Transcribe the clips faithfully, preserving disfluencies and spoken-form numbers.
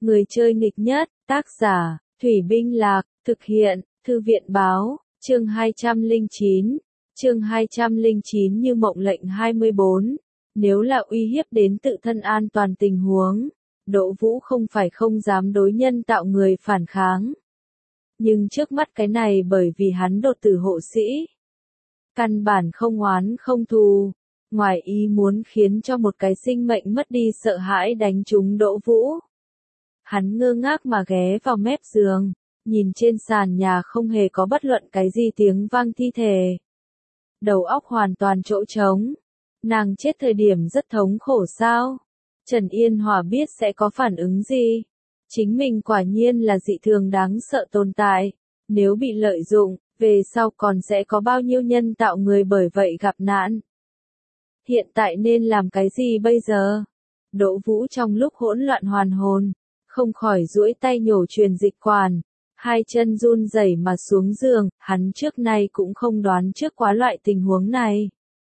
Người chơi nghịch nhất, tác giả, Thủy Binh Lạc, thực hiện, Thư viện Báo, chương hai trăm lẻ chín, chương hai trăm lẻ chín như mộng lệnh hai mươi bốn. Nếu là uy hiếp đến tự thân an toàn tình huống, Đỗ Vũ không phải không dám đối nhân tạo người phản kháng. Nhưng trước mắt cái này bởi vì hắn đột tử hộ sĩ. Căn bản không oán không thù, ngoài ý muốn khiến cho một cái sinh mệnh mất đi sợ hãi đánh trúng Đỗ Vũ. Hắn ngơ ngác mà ghé vào mép giường, nhìn trên sàn nhà không hề có bất luận cái gì tiếng vang thi thể. Đầu óc hoàn toàn chỗ trống. Nàng chết thời điểm rất thống khổ sao? Trần Yên Hòa biết sẽ có phản ứng gì? Chính mình quả nhiên là dị thường đáng sợ tồn tại. Nếu bị lợi dụng, về sau còn sẽ có bao nhiêu nhân tạo người bởi vậy gặp nạn? Hiện tại nên làm cái gì bây giờ? Đỗ Vũ trong lúc hỗn loạn hoàn hồn, không khỏi duỗi tay nhổ truyền dịch quản, hai chân run rẩy mà xuống giường, hắn trước nay cũng không đoán trước quá loại tình huống này.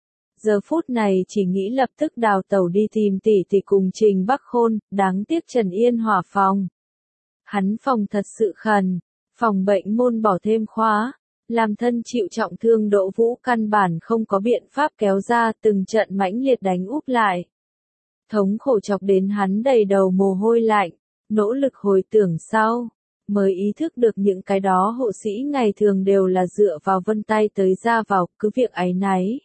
Giờ phút này chỉ nghĩ lập tức đào tẩu đi tìm tỷ tỷ cùng Trình Bắc Khôn, đáng tiếc Trần Yên Hòa phòng. Hắn phòng thật sự khẩn, phòng bệnh môn bỏ thêm khóa, làm thân chịu trọng thương Đỗ Vũ căn bản không có biện pháp kéo ra, từng trận mãnh liệt đánh úp lại. Thống khổ chọc đến hắn đầy đầu mồ hôi lạnh, nỗ lực hồi tưởng sau, mới ý thức được những cái đó hộ sĩ ngày thường đều là dựa vào vân tay tới ra vào, cứ việc áy náy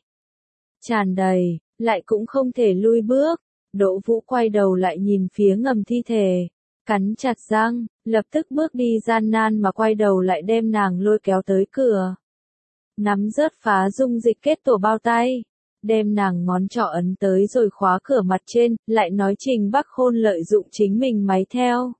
tràn đầy, lại cũng không thể lui bước. Đỗ Vũ quay đầu lại nhìn phía ngầm thi thể, cắn chặt răng, lập tức bước đi gian nan mà quay đầu lại đem nàng lôi kéo tới cửa. Nắm rớt phá dung dịch kết tổ bao tay, đem nàng ngón trỏ ấn tới rồi khóa cửa mặt trên, lại nói Trình Bắc Khôn lợi dụng chính mình máy theo.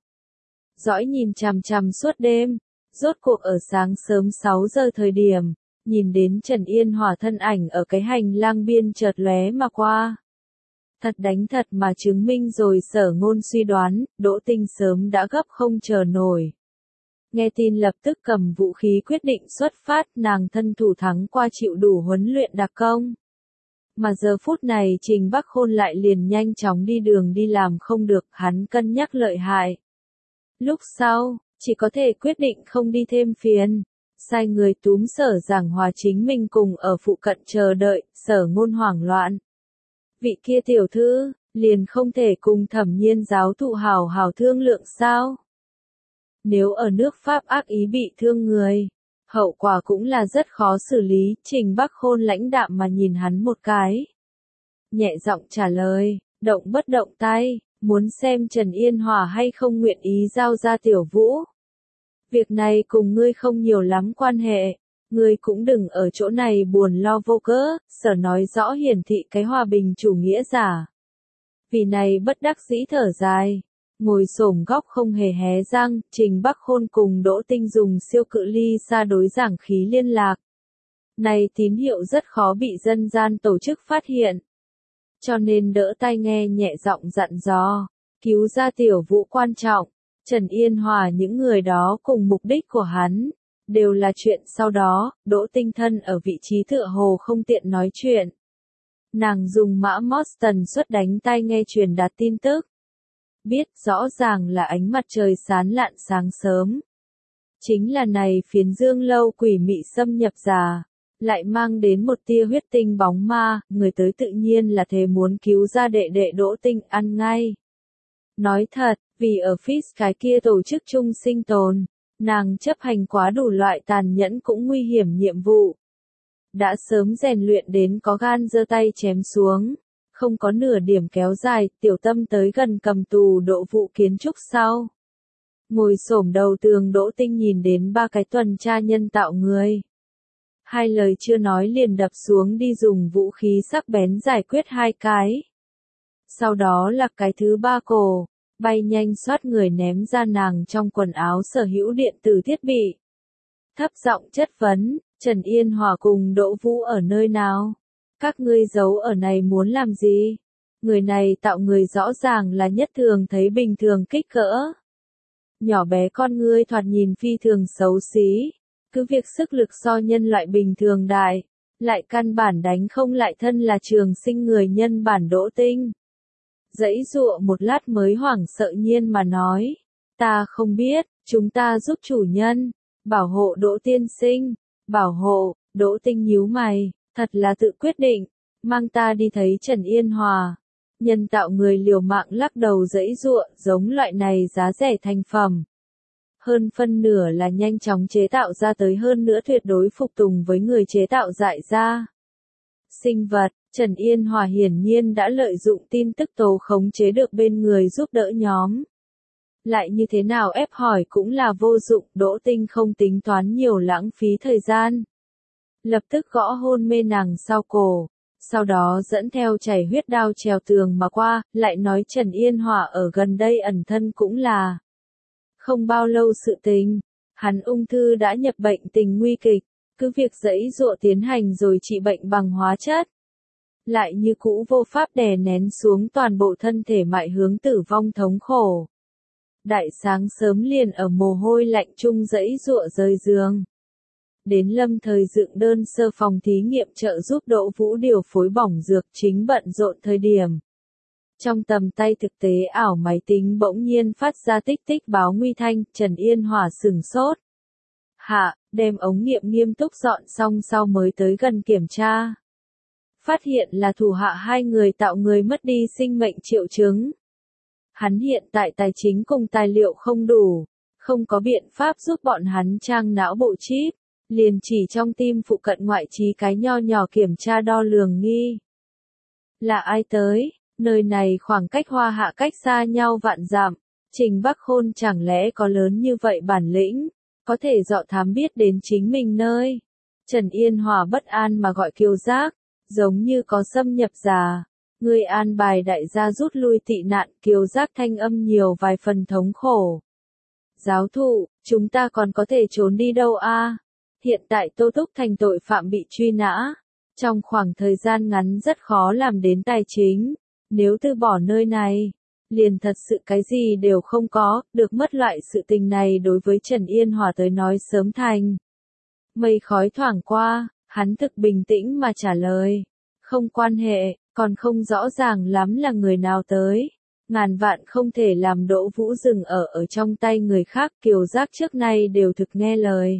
Dõi nhìn chằm chằm suốt đêm, rốt cuộc ở sáng sớm sáu giờ thời điểm, nhìn đến Trần Yên Hòa thân ảnh ở cái hành lang biên chợt lóe mà qua. Thật đánh thật mà chứng minh rồi Sở Ngôn suy đoán, Đỗ Tinh sớm đã gấp không chờ nổi. Nghe tin lập tức cầm vũ khí quyết định xuất phát, nàng thân thủ thắng qua chịu đủ huấn luyện đặc công. Mà giờ phút này Trình Bắc Khôn lại liền nhanh chóng đi đường đi làm không được, hắn cân nhắc lợi hại. Lúc sau, chỉ có thể quyết định không đi thêm phiền, sai người túm Sở Giảng Hòa chính mình cùng ở phụ cận chờ đợi. Sở Ngôn hoảng loạn. Vị kia tiểu thư, liền không thể cùng Thẩm Nhiên giáo thụ hảo hảo thương lượng sao? Nếu ở nước Pháp ác ý bị thương người, hậu quả cũng là rất khó xử lý. Trình Bắc Khôn lãnh đạm mà nhìn hắn một cái, nhẹ giọng trả lời, động bất động tay, muốn xem Trần Yên Hòa hay không nguyện ý giao ra Tiểu Vũ. Việc này cùng ngươi không nhiều lắm quan hệ, ngươi cũng đừng ở chỗ này buồn lo vô cớ. Sở nói rõ hiển thị cái hòa bình chủ nghĩa giả. Vì này bất đắc dĩ thở dài, ngồi xổm góc không hề hé răng. Trình Bắc Khôn cùng Đỗ Tinh dùng siêu cự ly xa đối giảng khí liên lạc. Này tín hiệu rất khó bị dân gian tổ chức phát hiện, cho nên đỡ tai nghe nhẹ giọng dặn dò, cứu ra Tiểu Vũ quan trọng. Trần Yên Hòa những người đó cùng mục đích của hắn, đều là chuyện sau đó. Đỗ Tinh thân ở vị trí tựa hồ không tiện nói chuyện. Nàng dùng mã Morse suất đánh tai nghe truyền đạt tin tức. Biết rõ ràng là ánh mặt trời sáng lạn sáng sớm. Chính là này phiến dương lâu quỷ mị xâm nhập già, lại mang đến một tia huyết tinh bóng ma, người tới tự nhiên là thề muốn cứu ra đệ đệ Đỗ Tinh ăn ngay. Nói thật, vì ở Fis cái kia tổ chức chung sinh tồn, nàng chấp hành quá đủ loại tàn nhẫn cũng nguy hiểm nhiệm vụ. Đã sớm rèn luyện đến có gan giơ tay chém xuống, không có nửa điểm kéo dài. Tiểu Tâm tới gần cầm tù Đỗ Vũ kiến trúc sau. Ngồi xổm đầu tường Đỗ Tinh nhìn đến ba cái tuần tra nhân tạo người. Hai lời chưa nói liền đập xuống đi dùng vũ khí sắc bén giải quyết hai cái. Sau đó là cái thứ ba cổ, bay nhanh xoát người ném ra nàng trong quần áo sở hữu điện tử thiết bị. Thấp giọng chất vấn, Trần Yên Hòa cùng Đỗ Vũ ở nơi nào? Các ngươi giấu ở này muốn làm gì? Người này tạo người rõ ràng là nhất thường thấy bình thường kích cỡ. Nhỏ bé con ngươi thoạt nhìn phi thường xấu xí, cứ việc sức lực so nhân loại bình thường đại, lại căn bản đánh không lại thân là trường sinh người nhân bản Đỗ Tinh. Dãy dụa một lát mới hoảng sợ nhiên mà nói, Ta không biết, chúng ta giúp chủ nhân, bảo hộ Đỗ tiên sinh, bảo hộ, Đỗ Tinh nhíu mày, thật là tự quyết định, mang ta đi thấy Trần Yên Hòa. Nhân tạo người liều mạng lắc đầu giãy giụa, giống loại này giá rẻ thành phẩm. Hơn phân nửa là nhanh chóng chế tạo ra tới, hơn nữa tuyệt đối phục tùng với người chế tạo dại ra. Sinh vật, Trần Yên Hòa hiển nhiên đã lợi dụng tin tức tố khống chế được bên người giúp đỡ nhóm. Lại như thế nào ép hỏi cũng là vô dụng, Đỗ Tinh không tính toán nhiều lãng phí thời gian. Lập tức gõ hôn mê nàng sau cổ, sau đó dẫn theo chảy huyết đao trèo tường mà qua, lại nói Trần Yên Hòa ở gần đây ẩn thân cũng là không bao lâu sự tình, hắn ung thư đã nhập bệnh tình nguy kịch, cứ việc giãy giụa tiến hành rồi trị bệnh bằng hóa chất. Lại như cũ vô pháp đè nén xuống toàn bộ thân thể mại hướng tử vong thống khổ. Đại sáng sớm liền ở mồ hôi lạnh chung giãy giụa rời giường. Đến lâm thời dựng đơn sơ phòng thí nghiệm trợ giúp Đỗ Vũ điều phối bỏng dược chính bận rộn thời điểm. Trong tầm tay thực tế ảo máy tính bỗng nhiên phát ra tích tích báo nguy thanh, Trần Yên Hòa sửng sốt. Hạ, đem ống nghiệm nghiêm túc dọn xong sau mới tới gần kiểm tra. Phát hiện là thủ hạ hai người tạo người mất đi sinh mệnh triệu chứng. Hắn hiện tại tài chính cùng tài liệu không đủ, không có biện pháp giúp bọn hắn trang não bộ chip, liền chỉ trong tim phụ cận ngoại trí cái nho nhỏ kiểm tra đo lường nghi. Là ai tới? Nơi này khoảng cách Hoa Hạ cách xa nhau vạn dặm, Trình Bắc Khôn chẳng lẽ có lớn như vậy bản lĩnh, có thể dọ thám biết đến chính mình nơi. Trần Yên Hòa bất an mà gọi Kiều Giác, giống như có xâm nhập giả. Người an bài đại gia rút lui tị nạn, Kiều Giác thanh âm nhiều vài phần thống khổ. Giáo thụ, chúng ta còn có thể trốn đi đâu a? Hiện tại Tô Túc Thành tội phạm bị truy nã, trong khoảng thời gian ngắn rất khó làm đến tài chính. Nếu từ bỏ nơi này, liền thật sự cái gì đều không có, được mất loại sự tình này đối với Trần Yên Hòa tới nói sớm thành. Mây khói thoảng qua, hắn thực bình tĩnh mà trả lời. Không quan hệ, còn không rõ ràng lắm là người nào tới. Ngàn vạn không thể làm Đỗ Vũ dừng ở ở trong tay người khác, Kiều Giác trước nay đều thực nghe lời.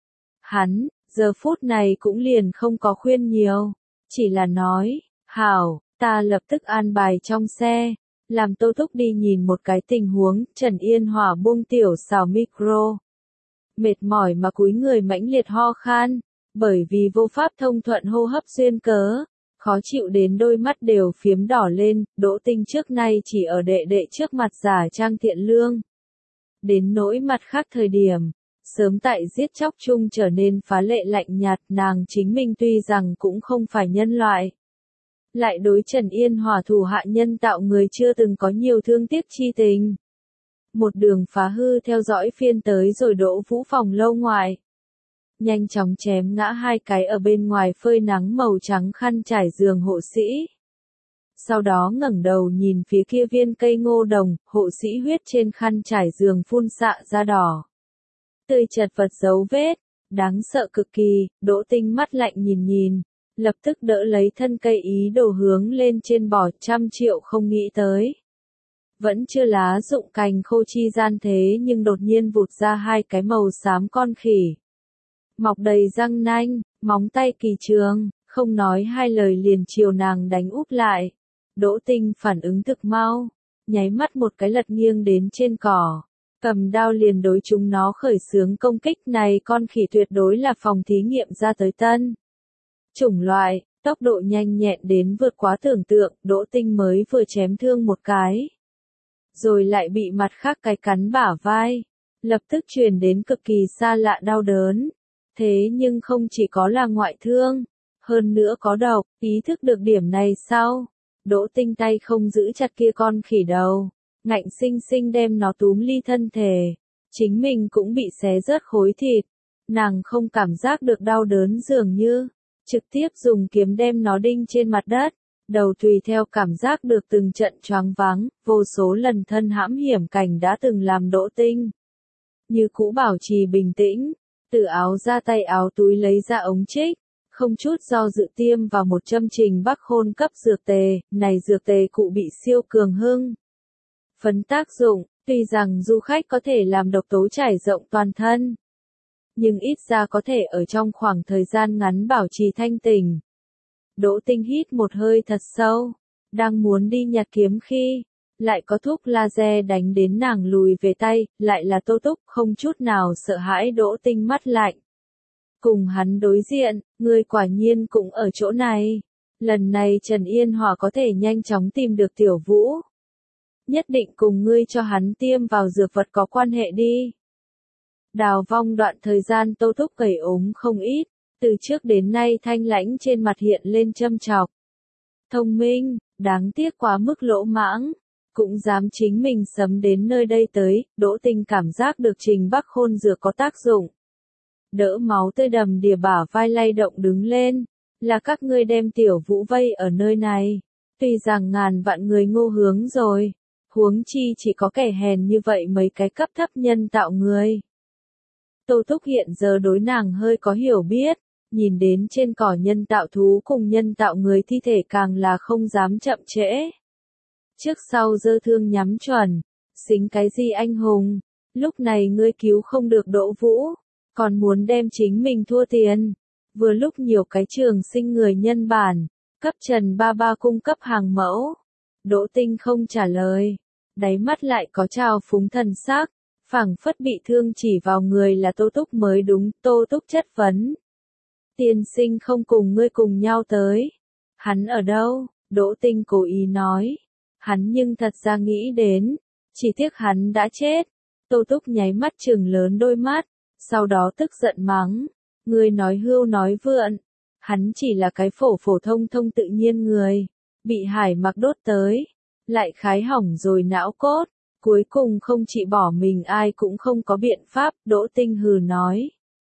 Hắn, giờ phút này cũng liền không có khuyên nhiều, chỉ là nói, hảo. Ta lập tức an bài trong xe, làm Tô Túc đi nhìn một cái tình huống, Trần Yên Hòa buông tiểu xào micro. Mệt mỏi mà cúi người mãnh liệt ho khan, bởi vì vô pháp thông thuận hô hấp duyên cớ, khó chịu đến đôi mắt đều phiếm đỏ lên, Đỗ Tinh trước nay chỉ ở đệ đệ trước mặt giả trang thiện lương. Đến nỗi mặt khác thời điểm, sớm tại giết chóc chung trở nên phá lệ lạnh nhạt, nàng chính mình tuy rằng cũng không phải nhân loại. Lại đối Trần Yên Hòa thủ hạ nhân tạo người chưa từng có nhiều thương tiếc chi tình. Một đường phá hư theo dõi phiên tới rồi Đỗ Vũ phòng lâu ngoài. Nhanh chóng chém ngã hai cái ở bên ngoài phơi nắng màu trắng khăn trải giường hộ sĩ. Sau đó ngẩng đầu nhìn phía kia viên cây ngô đồng, hộ sĩ huyết trên khăn trải giường phun xạ ra đỏ. Tươi chật vật dấu vết, đáng sợ cực kỳ, Đỗ Tinh mắt lạnh nhìn nhìn. Lập tức đỡ lấy thân cây ý đồ hướng lên trên bò, trăm triệu không nghĩ tới. Vẫn chưa lá rụng cành khô chi gian thế nhưng đột nhiên vụt ra hai cái màu xám con khỉ. Mọc đầy răng nanh, móng tay kỳ trường, không nói hai lời liền chiều nàng đánh úp lại. Đỗ Tinh phản ứng thực mau, nháy mắt một cái lật nghiêng đến trên cỏ. Cầm đao liền đối chúng nó khởi xướng công kích này, con khỉ tuyệt đối là phòng thí nghiệm ra tới tân. Chủng loại, tốc độ nhanh nhẹn đến vượt quá tưởng tượng, Đỗ Tinh mới vừa chém thương một cái. Rồi lại bị mặt khác cái cắn bả vai, lập tức truyền đến cực kỳ xa lạ đau đớn. Thế nhưng không chỉ có là ngoại thương, hơn nữa có độc, ý thức được điểm này sau. Đỗ Tinh tay không giữ chặt kia con khỉ đầu, ngạnh sinh sinh đem nó túm ly thân thể. Chính mình cũng bị xé rớt khối thịt, nàng không cảm giác được đau đớn dường như. Trực tiếp dùng kiếm đem nó đinh trên mặt đất, đầu tùy theo cảm giác được từng trận choáng váng, vô số lần thân hãm hiểm cảnh đã từng làm Đỗ Tinh. Như cũ bảo trì bình tĩnh, từ áo ra tay áo túi lấy ra ống trích, không chút do dự tiêm vào một châm Trình Bắc Khôn cấp dược tề, này dược tề cụ bị siêu cường hưng. Phấn tác dụng, Tuy rằng du khách có thể làm độc tố trải rộng toàn thân, nhưng ít ra có thể ở trong khoảng thời gian ngắn bảo trì thanh tỉnh. Đỗ Tinh hít một hơi thật sâu, đang muốn đi nhặt kiếm khi, lại có thuốc laser đánh đến nàng lùi về tay, lại là Tô Túc, không chút nào sợ hãi. Đỗ Tinh mắt lạnh. Cùng hắn đối diện, ngươi quả nhiên cũng ở chỗ này. Lần này Trần Yên Hòa có thể nhanh chóng tìm được Tiểu Vũ. Nhất định cùng ngươi cho hắn tiêm vào dược vật có quan hệ đi. Đào Vong đoạn thời gian Tô Túc gầy ốm không ít, từ trước đến nay thanh lãnh trên mặt hiện lên châm chọc. Thông minh, đáng tiếc quá mức lỗ mãng, cũng dám chính mình sấm đến nơi đây tới. Đỗ Tinh cảm giác được Trình Bắc Khôn dược có tác dụng. Đỡ máu tươi đầm đìa bả vai lay động đứng lên, là các ngươi đem Tiểu Vũ vây ở nơi này. Tuy rằng ngàn vạn người ngô hướng rồi, huống chi chỉ có kẻ hèn như vậy mấy cái cấp thấp nhân tạo người. Tô Túc hiện giờ đối nàng hơi có hiểu biết, nhìn đến trên cỏ nhân tạo thú cùng nhân tạo người thi thể càng là không dám chậm trễ. Trước sau giơ thương nhắm chuẩn, xính cái gì anh hùng, lúc này ngươi cứu không được Đỗ Vũ, còn muốn đem chính mình thua tiền. Vừa lúc nhiều cái trường sinh người nhân bản, cấp Trần Ba Ba cung cấp hàng mẫu. Đỗ Tinh không trả lời, đáy mắt lại có trào phúng thần sắc, phảng phất bị thương chỉ vào người là Tô Túc mới đúng. Tô Túc chất vấn. Tiên sinh không cùng ngươi cùng nhau tới. Hắn ở đâu? Đỗ Tinh cố ý nói. Hắn nhưng thật ra nghĩ đến, chỉ tiếc hắn đã chết. Tô Túc nháy mắt trừng lớn đôi mắt, sau đó tức giận mắng. Ngươi nói hưu nói vượn, hắn chỉ là cái phổ phổ thông thông tự nhiên người, bị Hải Mặc đốt tới, lại khái hỏng rồi não cốt, cuối cùng không chỉ bỏ mình ai cũng không có biện pháp. Đỗ Tinh hừ nói.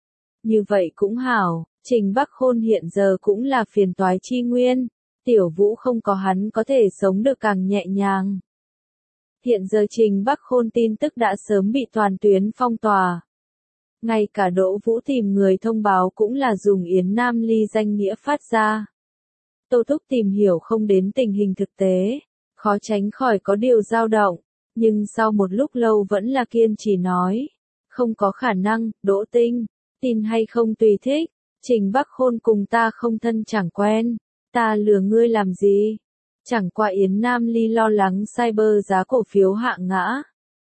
Như vậy cũng hảo, Trình Bắc Khôn hiện giờ cũng là phiền toái chi nguyên, Tiểu Vũ không có hắn có thể sống được càng nhẹ nhàng. Hiện giờ Trình Bắc Khôn tin tức đã sớm bị toàn tuyến phong tỏa. Ngay cả Đỗ Vũ tìm người thông báo cũng là dùng Yến Nam Ly danh nghĩa phát ra. Tô Túc tìm hiểu không đến tình hình thực tế, khó tránh khỏi có điều dao động, nhưng sau một lúc lâu vẫn là kiên trì nói. Không có khả năng. Đỗ Tinh, tin hay không tùy thích, Trình Bắc Khôn cùng ta không thân chẳng quen, ta lừa ngươi làm gì? Chẳng qua Yến Nam Ly lo lắng cyber giá cổ phiếu hạ ngã,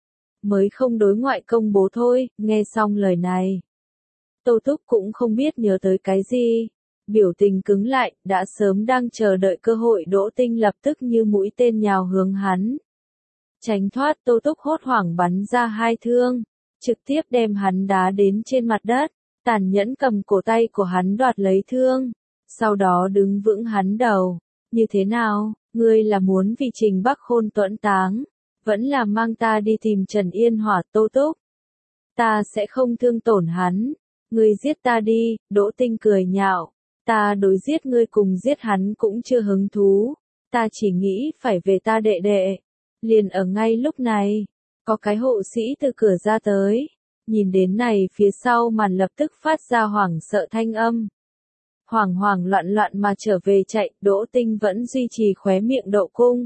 mới không đối ngoại công bố thôi. Nghe xong lời này, Tô Túc cũng không biết nhớ tới cái gì, biểu tình cứng lại, đã sớm đang chờ đợi cơ hội. Đỗ Tinh lập tức như mũi tên nhào hướng hắn. Tránh thoát. Tô Túc hốt hoảng bắn ra hai thương, trực tiếp đem hắn đá đến trên mặt đất, tàn nhẫn cầm cổ tay của hắn đoạt lấy thương, sau đó đứng vững hắn đầu. Như thế nào, ngươi là muốn vì Trình Bắc Khôn tuẫn táng, vẫn là mang ta đi tìm Trần Yên Hòa? Tô Túc, ta sẽ không thương tổn hắn, ngươi giết ta đi. Đỗ Tinh cười nhạo, ta đối giết ngươi cùng giết hắn cũng chưa hứng thú, ta chỉ nghĩ phải về ta đệ đệ. Liền ở ngay lúc này, có cái hộ sĩ từ cửa ra tới, nhìn đến này phía sau màn lập tức phát ra hoảng sợ thanh âm. Hoảng hoảng loạn loạn mà trở về chạy. Đỗ Tinh vẫn duy trì khóe miệng độ cung.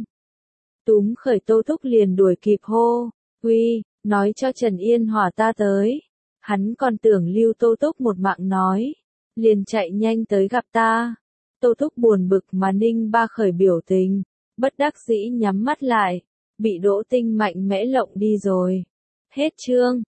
Túm khởi Tô Túc liền đuổi kịp hô. Uy, nói cho Trần Yên Hòa ta tới. Hắn còn tưởng lưu Tô Túc một mạng nói. Liền chạy nhanh tới gặp ta. Tô Túc buồn bực mà ninh ba khởi biểu tình, bất đắc dĩ nhắm mắt lại. Bị Đỗ Tinh mạnh mẽ lộng đi rồi. Hết chương.